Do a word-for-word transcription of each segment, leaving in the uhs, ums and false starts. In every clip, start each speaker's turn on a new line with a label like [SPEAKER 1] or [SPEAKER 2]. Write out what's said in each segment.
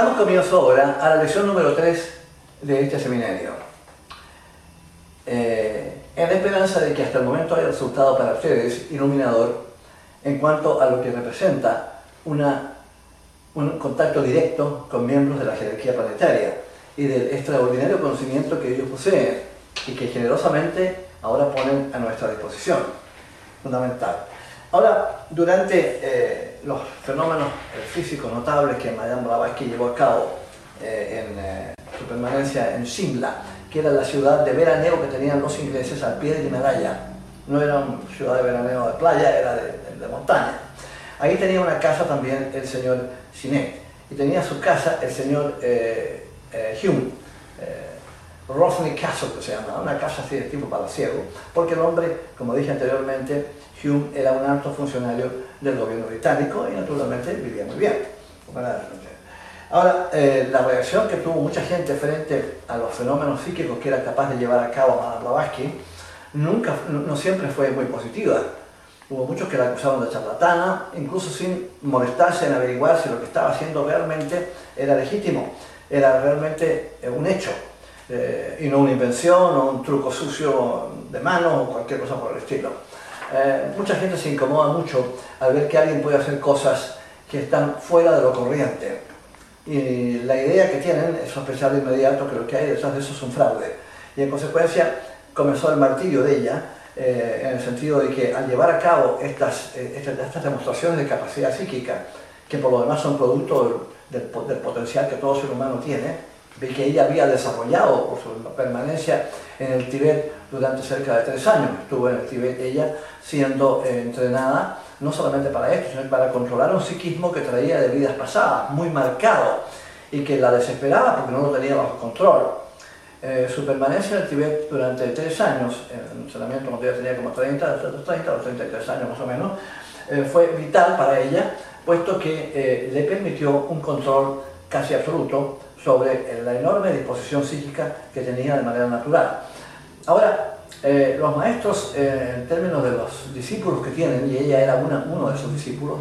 [SPEAKER 1] Damos comienzo ahora a la lección número tres de este seminario, eh, en la esperanza de que hasta el momento haya resultado para ustedes iluminador en cuanto a lo que representa una, un contacto directo con miembros de la jerarquía planetaria y del extraordinario conocimiento que ellos poseen y que generosamente ahora ponen a nuestra disposición. Fundamental. Ahora, durante eh, los fenómenos eh, físicos notables que Madame Blavatsky llevó a cabo eh, en eh, su permanencia en Shimla, que era la ciudad de veraneo que tenían los ingleses al pie del Himalaya, no era una ciudad de veraneo de playa, era de, de, de montaña. Ahí tenía una casa también el señor Sinet, y tenía su casa el señor eh, eh, Hume, eh, Rothney Castle, que se llama, una casa así de tipo palaciego, porque el hombre, como dije anteriormente, Hume era un alto funcionario del gobierno británico y naturalmente vivía muy bien. Ahora, eh, la reacción que tuvo mucha gente frente a los fenómenos psíquicos que era capaz de llevar a cabo Madame Blavatsky nunca, no, no siempre fue muy positiva. Hubo muchos que la acusaron de charlatana, incluso sin molestarse en averiguar si lo que estaba haciendo realmente era legítimo, era realmente eh, un hecho, eh, y no una invención o un truco sucio de mano o cualquier cosa por el estilo. Eh, mucha gente se incomoda mucho al ver que alguien puede hacer cosas que están fuera de lo corriente. Y la idea que tienen es sospechar de inmediato que lo que hay detrás de eso es un fraude. Y en consecuencia comenzó el martirio de ella, eh, en el sentido de que al llevar a cabo estas, eh, estas, estas demostraciones de capacidad psíquica, que por lo demás son producto del, del potencial que todo ser humano tiene, de que ella había desarrollado por su permanencia en el Tíbet durante cerca de tres años. Estuvo en el Tíbet ella siendo eh, entrenada no solamente para esto, sino para controlar un psiquismo que traía de vidas pasadas, muy marcado, y que la desesperaba porque no lo tenía bajo control. Eh, su permanencia en el Tíbet durante tres años, en entrenamiento cuando ella tenía como treinta, treinta o treinta y tres años más o menos, eh, fue vital para ella, puesto que eh, le permitió un control casi absoluto sobre la enorme disposición psíquica que tenía de manera natural. Ahora, eh, los maestros, eh, en términos de los discípulos que tienen, y ella era una, uno de esos discípulos,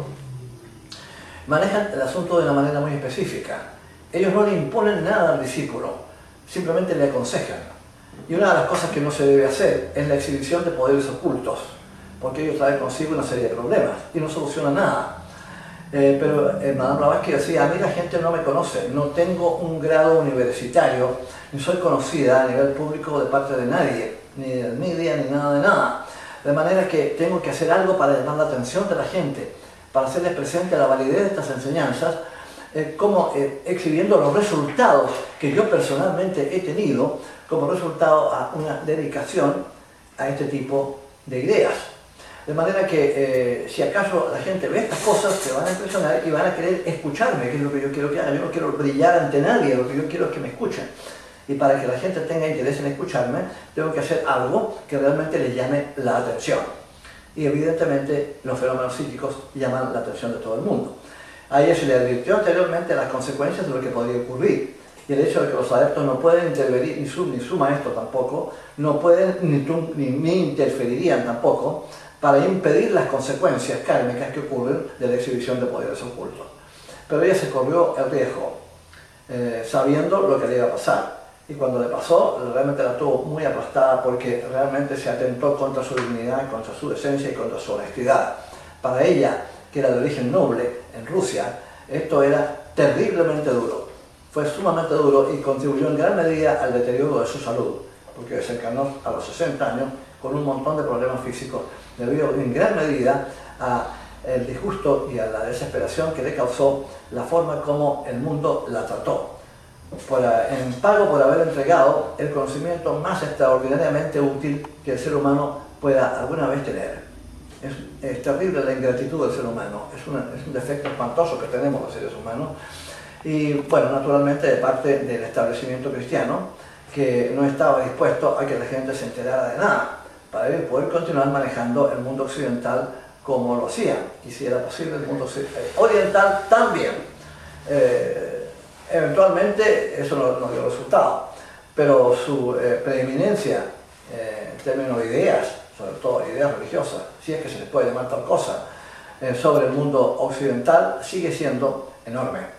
[SPEAKER 1] manejan el asunto de una manera muy específica. Ellos no le imponen nada al discípulo, simplemente le aconsejan. Y una de las cosas que no se debe hacer es la exhibición de poderes ocultos, porque ellos traen consigo una serie de problemas y no solucionan nada. Eh, pero eh, Madame Blavatsky decía, a mí la gente no me conoce, no tengo un grado universitario, ni soy conocida a nivel público de parte de nadie, ni del media, ni nada de nada. De manera que tengo que hacer algo para llamar la atención de la gente, para hacerles presente la validez de estas enseñanzas, eh, como eh, exhibiendo los resultados que yo personalmente he tenido como resultado a una dedicación a este tipo de ideas. De manera que eh, si acaso la gente ve estas cosas, se van a impresionar y van a querer escucharme, que es lo que yo quiero que haga. Yo no quiero brillar ante nadie, lo que yo quiero es que me escuchen. Y para que la gente tenga interés en escucharme, tengo que hacer algo que realmente les llame la atención. Y evidentemente los fenómenos psíquicos llaman la atención de todo el mundo. A ella se le advirtió anteriormente las consecuencias de lo que podría ocurrir. Y el hecho de que los adeptos no pueden intervenir, ni su, ni su maestro tampoco, no pueden, ni, tú, ni, ni interferirían tampoco, para impedir las consecuencias kármicas que ocurren de la exhibición de poderes ocultos. Pero ella se corrió el riesgo, eh, sabiendo lo que le iba a pasar. Y cuando le pasó, realmente la tuvo muy aplastada porque realmente se atentó contra su dignidad, contra su decencia y contra su honestidad. Para ella, que era de origen noble en Rusia, esto era terriblemente duro. Fue sumamente duro y contribuyó en gran medida al deterioro de su salud, porque se encarnó a los sesenta años con un montón de problemas físicos, debido en gran medida al disgusto y a la desesperación que le causó la forma como el mundo la trató, por, en pago por haber entregado el conocimiento más extraordinariamente útil que el ser humano pueda alguna vez tener. Es, es terrible la ingratitud del ser humano, es, una, es un defecto espantoso que tenemos los seres humanos, y bueno, naturalmente de parte del establecimiento cristiano, que no estaba dispuesto a que la gente se enterara de nada, para poder continuar manejando el mundo occidental como lo hacían, y si era posible el mundo oriental también. Eh, eventualmente eso no, no dio resultado, pero su eh, preeminencia eh, en términos de ideas, sobre todo ideas religiosas, si es que se les puede llamar tal cosa, eh, sobre el mundo occidental sigue siendo enorme.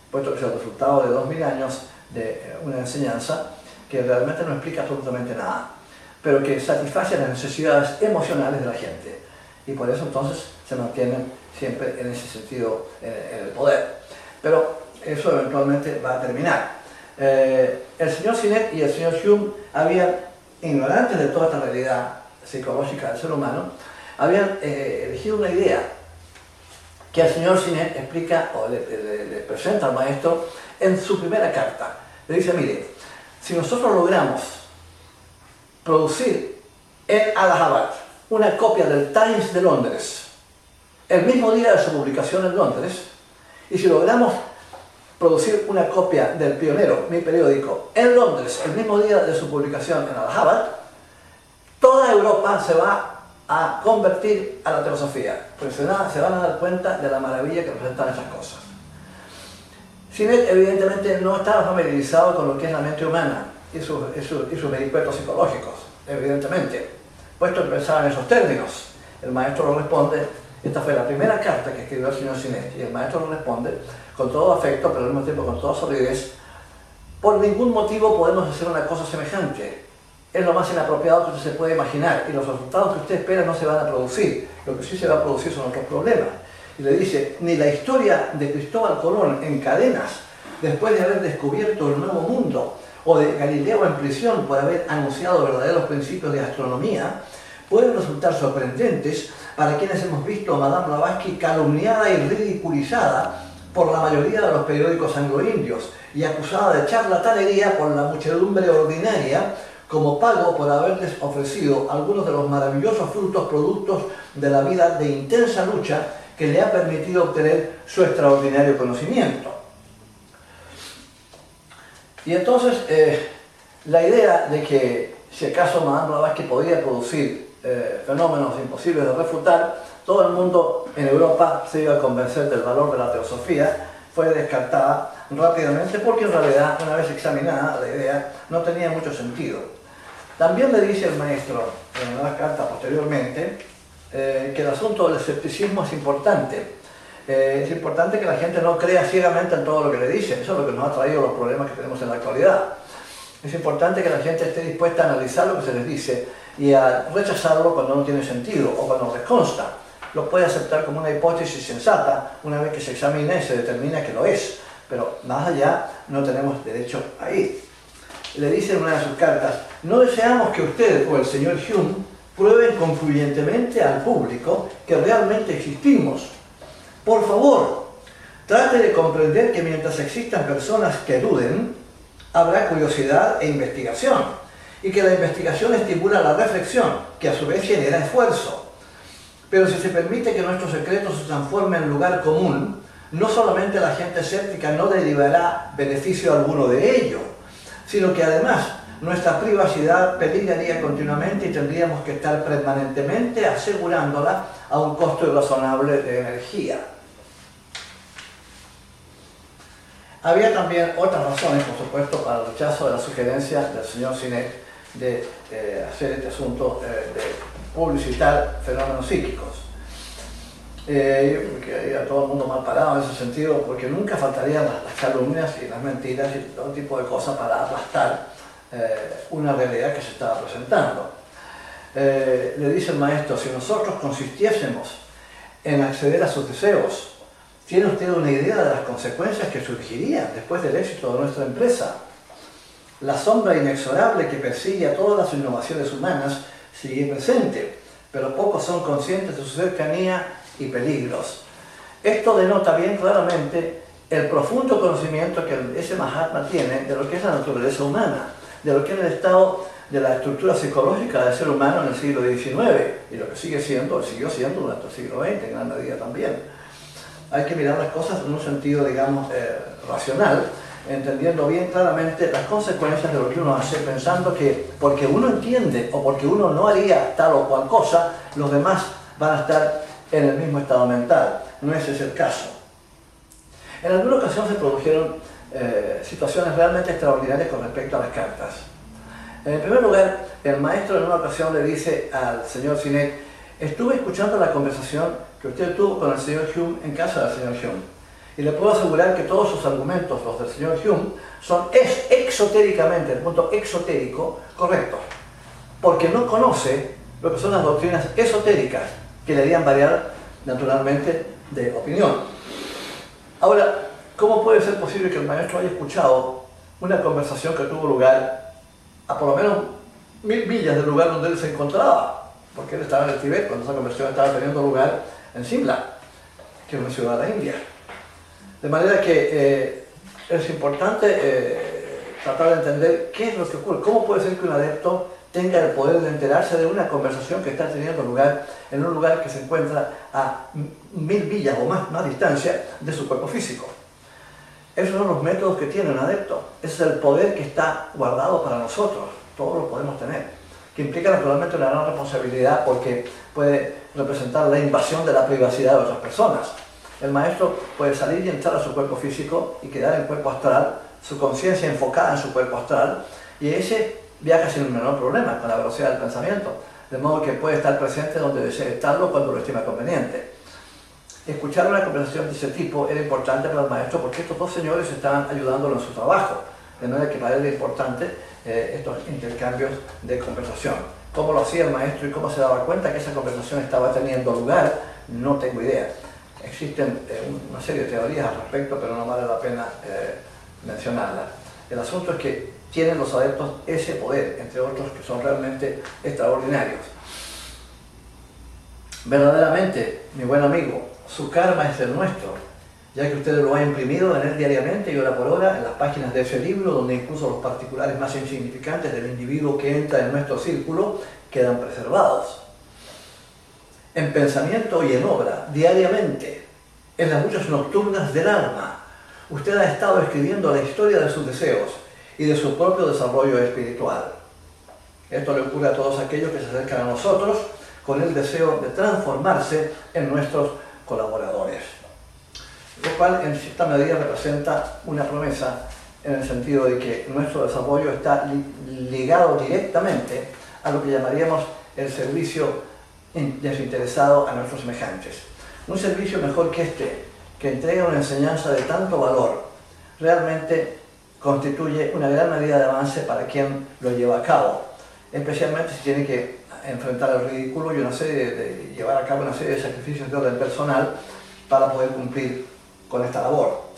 [SPEAKER 1] puesto que es el resultado de dos mil años de una enseñanza que realmente no explica absolutamente nada, pero que satisface las necesidades emocionales de la gente, y por eso entonces se mantienen siempre en ese sentido en, en el poder. Pero eso eventualmente va a terminar. Eh, el señor Sinek y el señor Hume habían, ignorantes de toda esta realidad psicológica del ser humano, habían eh, elegido una idea que el señor Sinek explica o le, le, le presenta al maestro en su primera carta. Le dice, mire, si nosotros logramos producir en Allahabad una copia del Times de Londres el mismo día de su publicación en Londres, y si logramos producir una copia del Pionero, mi periódico, en Londres el mismo día de su publicación en Allahabad, toda Europa se va a convertir a la teosofía, porque se, da, se van a dar cuenta de la maravilla que representan esas cosas. Sinek evidentemente no estaba familiarizado con lo que es la mente humana y sus, y sus, y sus vericuetos psicológicos, evidentemente, puesto que pensaba en esos términos. El maestro le responde, esta fue la primera carta que escribió el señor Sinek, y el maestro le responde con todo afecto, pero al mismo tiempo con toda solidez, por ningún motivo podemos hacer una cosa semejante. Es lo más inapropiado que usted se puede imaginar, y los resultados que usted espera no se van a producir. Lo que sí se va a producir son otros problemas. Y le dice, ni la historia de Cristóbal Colón en cadenas, después de haber descubierto el nuevo mundo, o de Galileo en prisión por haber anunciado verdaderos principios de astronomía, pueden resultar sorprendentes para quienes hemos visto a Madame Blavatsky calumniada y ridiculizada por la mayoría de los periódicos anglo-indios y acusada de charlatanería por la muchedumbre ordinaria como pago por haberles ofrecido algunos de los maravillosos frutos productos de la vida de intensa lucha que le ha permitido obtener su extraordinario conocimiento. Y entonces, eh, la idea de que si acaso Madame Blavatsky podía producir eh, fenómenos imposibles de refutar, todo el mundo en Europa se iba a convencer del valor de la teosofía, fue descartada rápidamente porque en realidad, una vez examinada la idea, no tenía mucho sentido. También le dice el maestro en una carta posteriormente eh, que el asunto del escepticismo es importante. Eh, es importante que la gente no crea ciegamente en todo lo que le dicen. Eso es lo que nos ha traído los problemas que tenemos en la actualidad. Es importante que la gente esté dispuesta a analizar lo que se les dice y a rechazarlo cuando no tiene sentido o cuando les consta. Lo puede aceptar como una hipótesis sensata una vez que se examina y se determina que lo es, pero más allá no tenemos derecho a ir. Le dice en una de sus cartas, no deseamos que usted o el señor Hume prueben concluyentemente al público que realmente existimos. Por favor, trate de comprender que mientras existan personas que duden, habrá curiosidad e investigación, y que la investigación estimula la reflexión, que a su vez genera esfuerzo. Pero si se permite que nuestros secretos se transformen en lugar común, no solamente la gente escéptica no derivará beneficio alguno de ello, sino que además nuestra privacidad peligraría continuamente y tendríamos que estar permanentemente asegurándola a un costo irrazonable de energía. Había también otras razones, por supuesto, para el rechazo de la sugerencia del señor Sinek de eh, hacer este asunto eh, de publicitar fenómenos psíquicos. Eh, yo creo que había todo el mundo mal parado en ese sentido, porque nunca faltarían las, las calumnias y las mentiras y todo tipo de cosas para aplastar eh, una realidad que se estaba presentando. Eh, le dice el maestro, si nosotros consistiésemos en acceder a sus deseos, ¿tiene usted una idea de las consecuencias que surgirían después del éxito de nuestra empresa? La sombra inexorable que persigue a todas las innovaciones humanas sigue presente, pero pocos son conscientes de su cercanía y peligros. Esto denota bien claramente el profundo conocimiento que ese Mahatma tiene de lo que es la naturaleza humana, de lo que es el estado de la estructura psicológica del ser humano en el siglo diecinueve, y lo que sigue siendo, siguió siendo durante el siglo veinte en gran medida también. Hay que mirar las cosas en un sentido, digamos, eh, racional, entendiendo bien claramente las consecuencias de lo que uno hace, pensando que porque uno entiende o porque uno no haría tal o cual cosa, los demás van a estar en el mismo estado mental. No ese es el caso. En alguna ocasión se produjeron eh, situaciones realmente extraordinarias con respecto a las cartas. En primer lugar, el maestro en una ocasión le dice al señor Sinek, estuve escuchando la conversación que usted tuvo con el señor Hume en casa del señor Hume, Y le puedo asegurar que todos sus argumentos, los del señor Hume, son ex exotéricamente, el punto exotérico, correctos. Porque no conoce lo que son las doctrinas esotéricas, que le harían variar naturalmente de opinión. Ahora, ¿cómo puede ser posible que el maestro haya escuchado una conversación que tuvo lugar a por lo menos mil millas del lugar donde él se encontraba? Porque él estaba en el Tíbet cuando esa conversación estaba teniendo lugar en Simla, que es una ciudad de la India. De manera que eh, es importante eh, tratar de entender qué es lo que ocurre. ¿Cómo puede ser que un adepto tenga el poder de enterarse de una conversación que está teniendo lugar en un lugar que se encuentra a mil millas o más, más distancia de su cuerpo físico? Esos son los métodos que tiene un adepto. Ese es el poder que está guardado para nosotros. Todos lo podemos tener. Que implica naturalmente una gran responsabilidad porque puede representar la invasión de la privacidad de otras personas. El maestro puede salir y entrar a su cuerpo físico y quedar en cuerpo astral, su conciencia enfocada en su cuerpo astral, y ese viaja sin el menor problema con la velocidad del pensamiento, de modo que puede estar presente donde desee estarlo cuando lo estima conveniente. Escuchar una conversación de ese tipo era importante para el maestro porque estos dos señores estaban ayudándolo en su trabajo, de manera que para él era importante eh, estos intercambios de conversación. ¿Cómo lo hacía el maestro y cómo se daba cuenta que esa conversación estaba teniendo lugar? No tengo idea. Existen eh, una serie de teorías al respecto, pero no vale la pena eh, mencionarlas. El asunto es que tienen los adeptos ese poder, entre otros que son realmente extraordinarios. Verdaderamente, mi buen amigo, su karma es el nuestro, ya que usted lo ha imprimido en él diariamente y hora por hora en las páginas de ese libro, donde incluso los particulares más insignificantes del individuo que entra en nuestro círculo quedan preservados. En pensamiento y en obra, diariamente, en las luchas nocturnas del alma, usted ha estado escribiendo la historia de sus deseos y de su propio desarrollo espiritual. Esto le ocurre a todos aquellos que se acercan a nosotros con el deseo de transformarse en nuestros colaboradores. Lo cual en cierta medida representa una promesa en el sentido de que nuestro desarrollo está li ligado directamente a lo que llamaríamos el servicio desinteresado a nuestros semejantes. Un servicio mejor que este, que entrega una enseñanza de tanto valor, realmente constituye una gran medida de avance para quien lo lleva a cabo, especialmente si tiene que enfrentar el ridículo y una serie de, de llevar a cabo una serie de sacrificios de orden personal para poder cumplir con esta labor.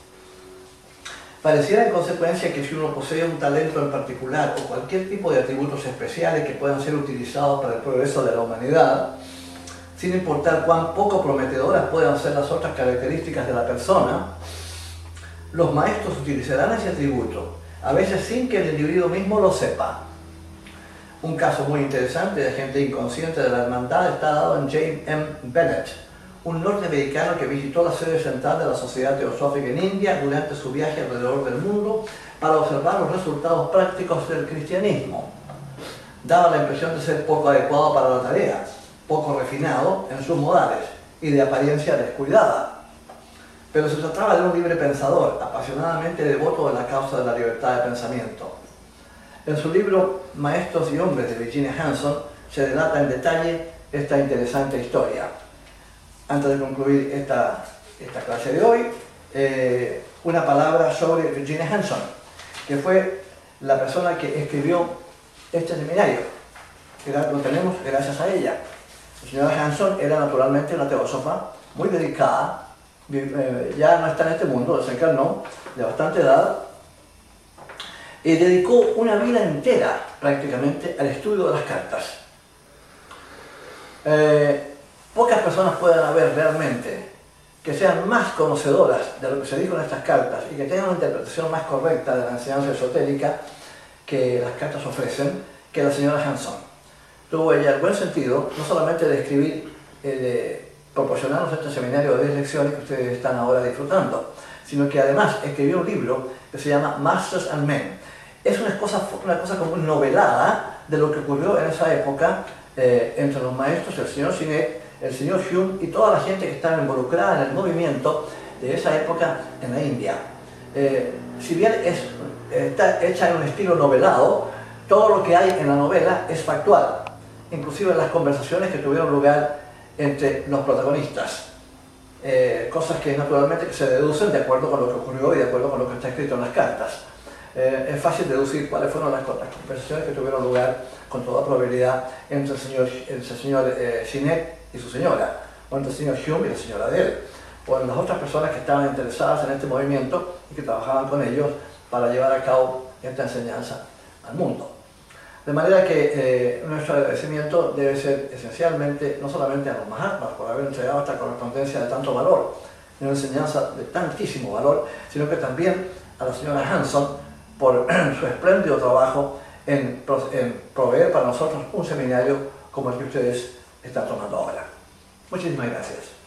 [SPEAKER 1] Pareciera en consecuencia que si uno posee un talento en particular o cualquier tipo de atributos especiales que puedan ser utilizados para el progreso de la humanidad, sin importar cuán poco prometedoras puedan ser las otras características de la persona, los maestros utilizarán ese atributo, a veces sin que el individuo mismo lo sepa. Un caso muy interesante de gente inconsciente de la hermandad está dado en James M. Bennett, un norteamericano que visitó la sede central de la Sociedad Teosófica en India durante su viaje alrededor del mundo para observar los resultados prácticos del cristianismo. Daba la impresión de ser poco adecuado para la tarea, poco refinado en sus modales y de apariencia descuidada. Pero se trataba de un libre pensador, apasionadamente devoto de la causa de la libertad de pensamiento. En su libro Maestros y Hombres de Virginia Hanson se relata en detalle esta interesante historia. Antes de concluir esta, esta clase de hoy, eh, una palabra sobre Virginia Hanson, que fue la persona que escribió este seminario, que lo tenemos gracias a ella. La señora Hanson era naturalmente una teósofa muy dedicada, eh, ya no está en este mundo, se encarnó de bastante edad, y dedicó una vida entera prácticamente al estudio de las cartas. Eh, Pocas personas pueden haber realmente que sean más conocedoras de lo que se dijo en estas cartas y que tengan una interpretación más correcta de la enseñanza esotérica que las cartas ofrecen, que la señora Hanson. Tuvo ella el buen sentido, no solamente de escribir, eh, de proporcionarnos este seminario de diez lecciones que ustedes están ahora disfrutando, sino que además escribió un libro que se llama Masters and Men. Es una cosa, una cosa como novelada de lo que ocurrió en esa época eh, entre los maestros, el señor Sinek, el señor Hume y toda la gente que estaba involucrada en el movimiento de esa época en la India. Eh, si bien es, está hecha en un estilo novelado, todo lo que hay en la novela es factual, inclusive las conversaciones que tuvieron lugar entre los protagonistas. eh, cosas que naturalmente que se deducen de acuerdo con lo que ocurrió y de acuerdo con lo que está escrito en las cartas. Eh, es fácil deducir cuáles fueron las, las conversaciones que tuvieron lugar con toda probabilidad entre el señor, el señor eh, Sinek y su señora, o entre el señor Hume y la señora de él, o en las otras personas que estaban interesadas en este movimiento y que trabajaban con ellos para llevar a cabo esta enseñanza al mundo. De manera que eh, nuestro agradecimiento debe ser esencialmente, no solamente a los Mahatmas por haber entregado esta correspondencia de tanto valor, de una enseñanza de tantísimo valor, sino que también a la señora Hanson por su espléndido trabajo en, en proveer para nosotros un seminario como el que ustedes están tomando ahora. Muchísimas gracias.